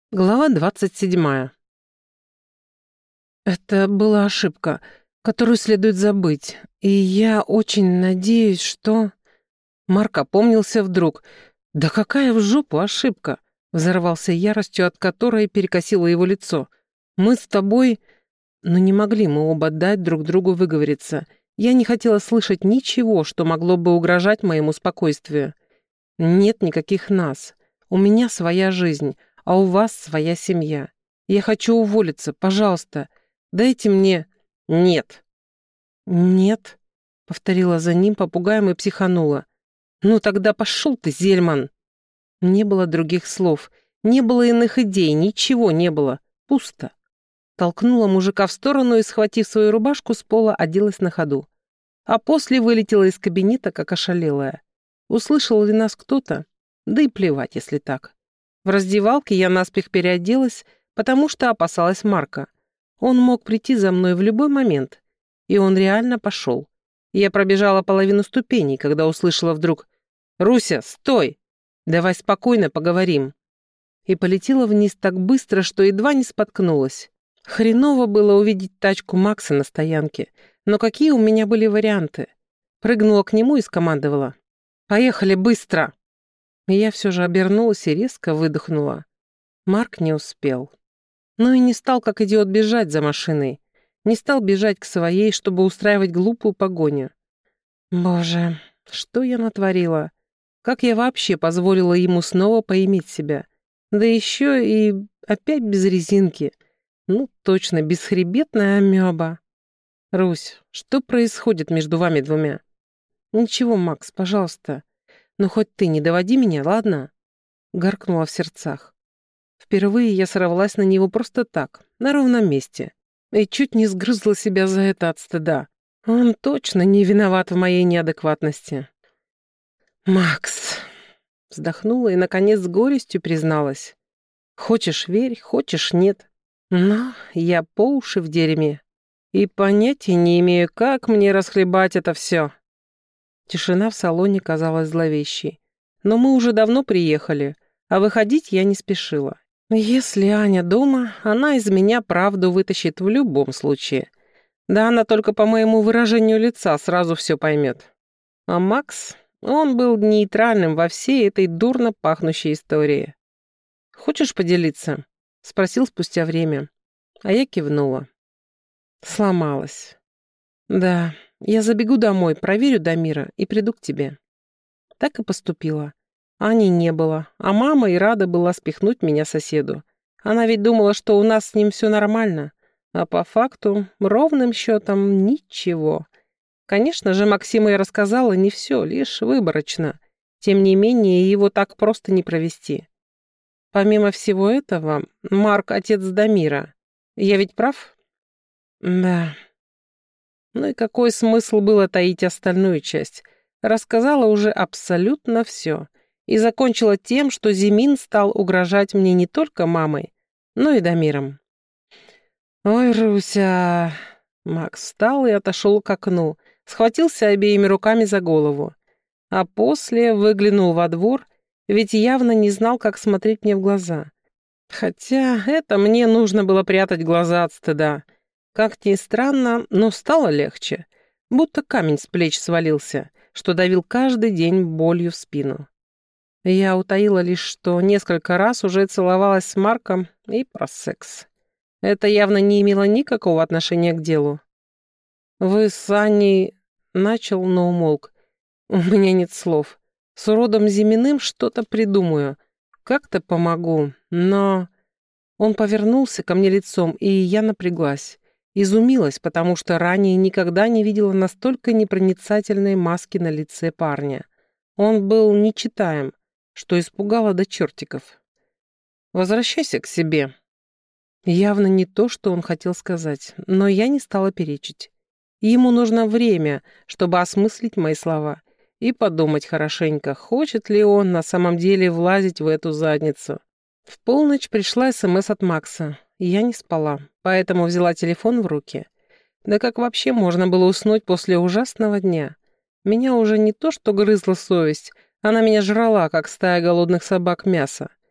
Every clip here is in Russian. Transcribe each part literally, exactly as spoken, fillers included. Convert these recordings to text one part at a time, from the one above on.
Глава двадцать седьмая. Это была ошибка, которую следует забыть, и я очень надеюсь, что... Марк опомнился вдруг. «Да какая в жопу ошибка?» Взорвался яростью, от которой перекосило его лицо. «Мы с тобой...» Но не могли мы оба дать друг другу выговориться. Я не хотела слышать ничего, что могло бы угрожать моему спокойствию. Нет никаких нас. У меня своя жизнь, а у вас своя семья. Я хочу уволиться, пожалуйста. Дайте мне...» «Нет». «Нет», — повторила за ним, попугаем и психанула. «Ну тогда пошел ты, Зельман!» Не было других слов, не было иных идей, ничего не было. Пусто. Толкнула мужика в сторону и, схватив свою рубашку с пола, оделась на ходу. А после вылетела из кабинета, как ошалелая. Услышал ли нас кто-то? Да и плевать, если так. В раздевалке я наспех переоделась, потому что опасалась Марка. Он мог прийти за мной в любой момент. И он реально пошел. Я пробежала половину ступеней, когда услышала вдруг: «Руся, стой! Давай спокойно поговорим». И полетела вниз так быстро, что едва не споткнулась. Хреново было увидеть тачку Макса на стоянке. Но какие у меня были варианты? Прыгнула к нему и скомандовала: «Поехали быстро!» И я все же обернулась и резко выдохнула. Марк не успел. Ну и не стал, как идиот, бежать за машиной. Не стал бежать к своей, чтобы устраивать глупую погоню. Боже, что я натворила? Как я вообще позволила ему снова поиметь себя? Да еще и опять без резинки. Ну, точно, бесхребетная амеба. Русь, что происходит между вами двумя? Ничего, Макс, пожалуйста. Но хоть ты не доводи меня, ладно? Гаркнула в сердцах. Впервые я сорвалась на него просто так, на ровном месте. И чуть не сгрызла себя за это от стыда. Он точно не виноват в моей неадекватности. «Макс!» Вздохнула и, наконец, с горестью призналась. «Хочешь — верь, хочешь — нет. Но я по уши в дерьме. И понятия не имею, как мне расхлебать это все». Тишина в салоне казалась зловещей. Но мы уже давно приехали, а выходить я не спешила. Если Аня дома, она из меня правду вытащит в любом случае. Да она только по моему выражению лица сразу все поймет. А Макс, он был нейтральным во всей этой дурно пахнущей истории. «Хочешь поделиться?» — спросил спустя время. А я кивнула. Сломалась. «Да, я забегу домой, проверю Дамира и приду к тебе». Так и поступила. Ани не было, а мама и рада была спихнуть меня соседу. Она ведь думала, что у нас с ним все нормально, а по факту ровным счетом ничего. Конечно же, Максима я рассказала не все, лишь выборочно. Тем не менее, его так просто не провести. Помимо всего этого, Марк — отец Дамира. Я ведь прав? Да. Ну и какой смысл было таить остальную часть? Рассказала уже абсолютно все. И закончила тем, что Зимин стал угрожать мне не только мамой, но и Дамиром. «Ой, Руся...» Макс встал и отошел к окну, схватился обеими руками за голову. А после выглянул во двор, ведь явно не знал, как смотреть мне в глаза. Хотя это мне нужно было прятать глаза от стыда. Как ни странно, но стало легче. Будто камень с плеч свалился, что давил каждый день болью в спину. Я утаила лишь, что несколько раз уже целовалась с Марком и про секс. Это явно не имело никакого отношения к делу. «Вы с Аней...» — начал, но умолк. «У меня нет слов. С уродом Зиминым что-то придумаю. Как-то помогу, но...» Он повернулся ко мне лицом, и я напряглась. Изумилась, потому что ранее никогда не видела настолько непроницательной маски на лице парня. Он был нечитаем, что испугало до чертиков. «Возвращайся к себе». Явно не то, что он хотел сказать, но я не стала перечить. Ему нужно время, чтобы осмыслить мои слова и подумать хорошенько, хочет ли он на самом деле влазить в эту задницу. В полночь пришла СМС от Макса. Я не спала, поэтому взяла телефон в руки. Да как вообще можно было уснуть после ужасного дня? Меня уже не то что грызла совесть, она меня жрала, как стая голодных собак, мясо.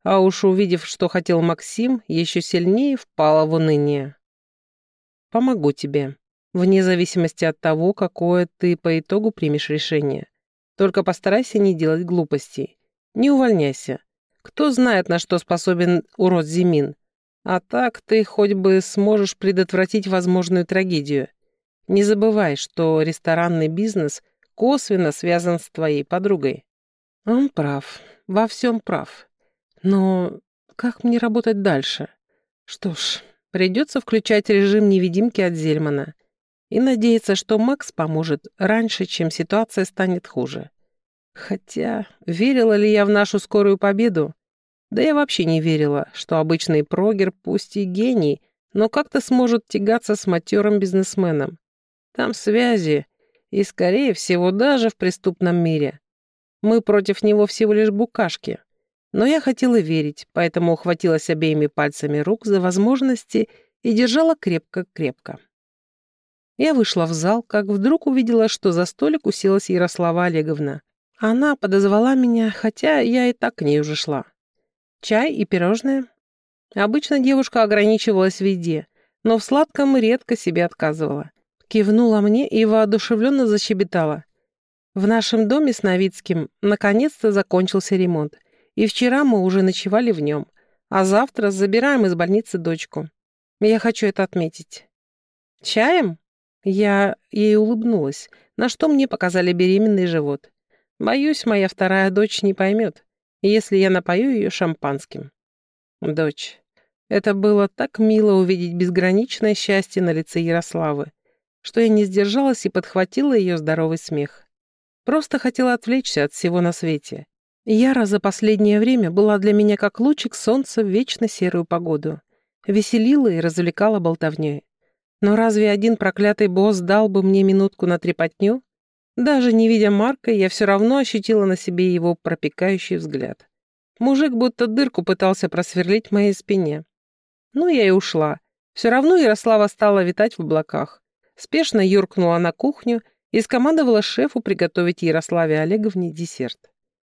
А уж увидев, что хотел Максим, еще сильнее впала в уныние. «Помогу тебе, вне зависимости от того, какое ты по итогу примешь решение. Только постарайся не делать глупостей. Не увольняйся. Кто знает, на что способен урод Зимин. А так ты хоть бы сможешь предотвратить возможную трагедию. Не забывай, что ресторанный бизнес косвенно связан с твоей подругой». Он прав, во всем прав. Но как мне работать дальше? Что ж, придется включать режим невидимки от Зельмана и надеяться, что Макс поможет раньше, чем ситуация станет хуже. Хотя, верила ли я в нашу скорую победу? Да я вообще не верила, что обычный прогер, пусть и гений, но как-то сможет тягаться с матерым бизнесменом. Там связи, и, скорее всего, даже в преступном мире. Мы против него всего лишь букашки. Но я хотела верить, поэтому ухватилась обеими пальцами рук за возможности и держала крепко-крепко. Я вышла в зал, как вдруг увидела, что за столик уселась Ярослава Олеговна. Она подозвала меня, хотя я и так к ней уже шла. Чай и пирожное. Обычно девушка ограничивалась в еде, но в сладком редко себе отказывала. Кивнула мне и воодушевленно защебетала. В нашем доме с Новицким наконец-то закончился ремонт. И вчера мы уже ночевали в нем, а завтра забираем из больницы дочку. Я хочу это отметить. Чаем? Я ей улыбнулась, на что мне показали беременный живот. Боюсь, моя вторая дочь не поймет, если я напою ее шампанским. Дочь. Это было так мило увидеть безграничное счастье на лице Ярославы, что я не сдержалась и подхватила ее здоровый смех. Просто хотела отвлечься от всего на свете. Яра за последнее время была для меня как лучик солнца в вечно серую погоду. Веселила и развлекала болтовнёй. Но разве один проклятый босс дал бы мне минутку на трепотню? Даже не видя Марка, я все равно ощутила на себе его пропекающий взгляд. Мужик будто дырку пытался просверлить в моей спине. Ну, я и ушла. Все равно Ярослава стала витать в облаках. Спешно юркнула на кухню и скомандовала шефу приготовить Ярославе Олеговне десерт.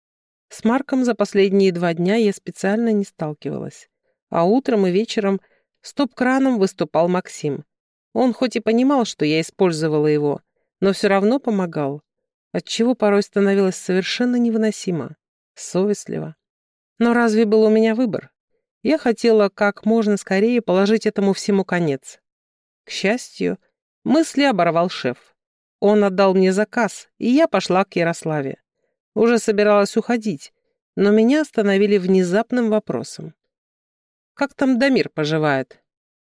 С Марком за последние два дня я специально не сталкивалась. А утром и вечером стоп-краном выступал Максим. Он хоть и понимал, что я использовала его, но все равно помогал, отчего порой становилось совершенно невыносимо, совестливо. Но разве был у меня выбор? Я хотела как можно скорее положить этому всему конец. К счастью, мысли оборвал шеф. Он отдал мне заказ, и я пошла к Ярославе. Уже собиралась уходить, но меня остановили внезапным вопросом. «Как там Дамир поживает?»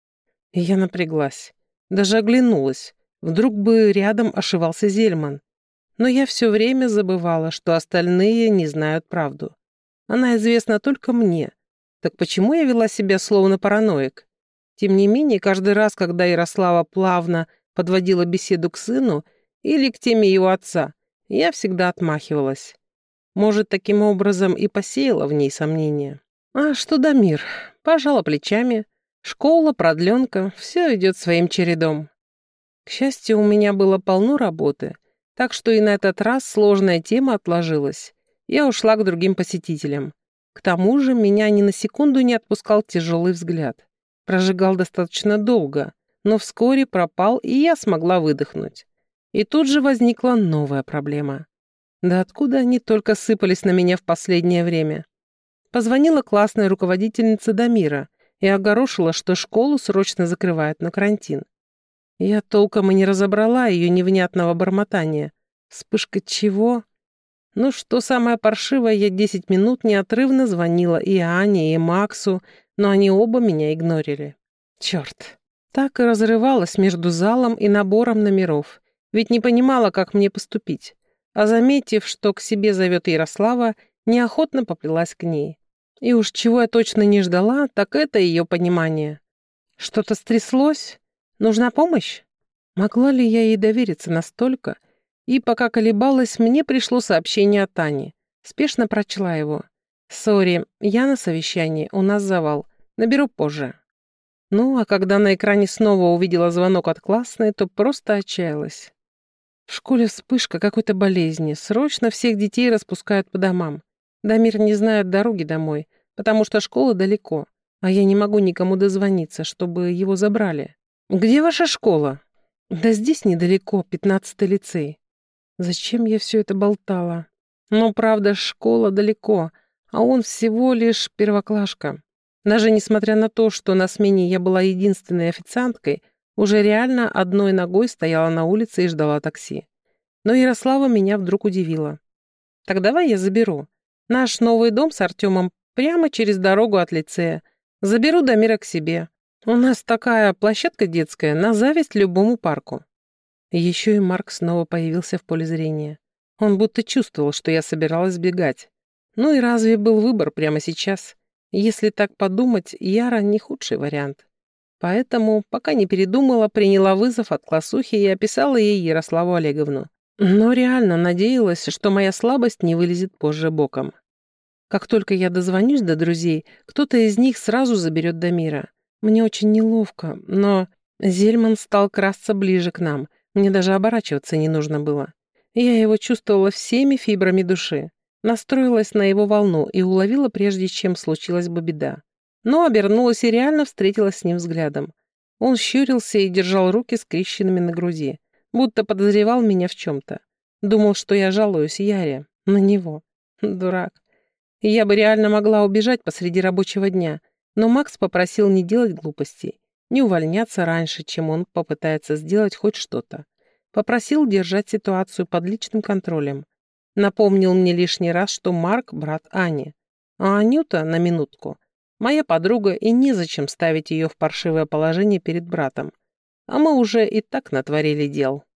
И я напряглась, даже оглянулась. Вдруг бы рядом ошивался Зельман. Но я все время забывала, что остальные не знают правду. Она известна только мне. Так почему я вела себя словно параноик? Тем не менее, каждый раз, когда Ярослава плавно подводила беседу к сыну или к теме его отца, я всегда отмахивалась. Может, таким образом и посеяла в ней сомнения. А что Дамир? Пожала плечами. Школа, продленка, все идет своим чередом. К счастью, у меня было полно работы, так что и на этот раз сложная тема отложилась. Я ушла к другим посетителям. К тому же меня ни на секунду не отпускал тяжелый взгляд. Прожигал достаточно долго, но вскоре пропал, и я смогла выдохнуть. И тут же возникла новая проблема. Да откуда они только сыпались на меня в последнее время? Позвонила классная руководительница Дамира и огорошила, что школу срочно закрывают на карантин. Я толком и не разобрала ее невнятного бормотания. Вспышка чего? Ну, что самое паршивое, я десять минут неотрывно звонила и Ане, и Максу, но они оба меня игнорили. Черт. Так и разрывалась между залом и набором номеров, ведь не понимала, как мне поступить. А заметив, что к себе зовет Ярослава, неохотно поплелась к ней. И уж чего я точно не ждала, так это ее понимание. Что-то стряслось? Нужна помощь? Могла ли я ей довериться настолько? И пока колебалась, мне пришло сообщение от Тани. Спешно прочла его. «Сори, я на совещании, у нас завал. Наберу позже». Ну, а когда на экране снова увидела звонок от классной, то просто отчаялась. В школе вспышка какой-то болезни. Срочно всех детей распускают по домам. Дамир не знает дороги домой, потому что школа далеко, а я не могу никому дозвониться, чтобы его забрали. Где ваша школа? Да здесь недалеко, пятнадцатый лицей. Зачем я все это болтала? Но, правда, школа далеко, а он всего лишь первоклашка. Даже несмотря на то, что на смене я была единственной официанткой, уже реально одной ногой стояла на улице и ждала такси. Но Ярослава меня вдруг удивила. «Так давай я заберу. Наш новый дом с Артемом прямо через дорогу от лицея. Заберу Дамира к себе. У нас такая площадка детская, на зависть любому парку». Еще и Марк снова появился в поле зрения. Он будто чувствовал, что я собиралась сбегать. Ну и разве был выбор прямо сейчас? Если так подумать, Яра не худший вариант. Поэтому, пока не передумала, приняла вызов от классухи и описала ей Ярославу Олеговну. Но реально надеялась, что моя слабость не вылезет позже боком. Как только я дозвонюсь до друзей, кто-то из них сразу заберет Дамира. Мне очень неловко, но Зельман стал красться ближе к нам. Мне даже оборачиваться не нужно было. Я его чувствовала всеми фибрами души. Настроилась на его волну и уловила, прежде чем случилась бы беда. Но обернулась и реально встретилась с ним взглядом. Он щурился и держал руки скрещенными на груди, будто подозревал меня в чем-то. Думал, что я жалуюсь Яре. На него. Дурак. Я бы реально могла убежать посреди рабочего дня, но Макс попросил не делать глупостей, не увольняться раньше, чем он попытается сделать хоть что-то. Попросил держать ситуацию под личным контролем. Напомнил мне лишний раз, что Марк — брат Ани. А Анюта, на минутку, моя подруга, и незачем ставить ее в паршивое положение перед братом. А мы уже и так натворили дел.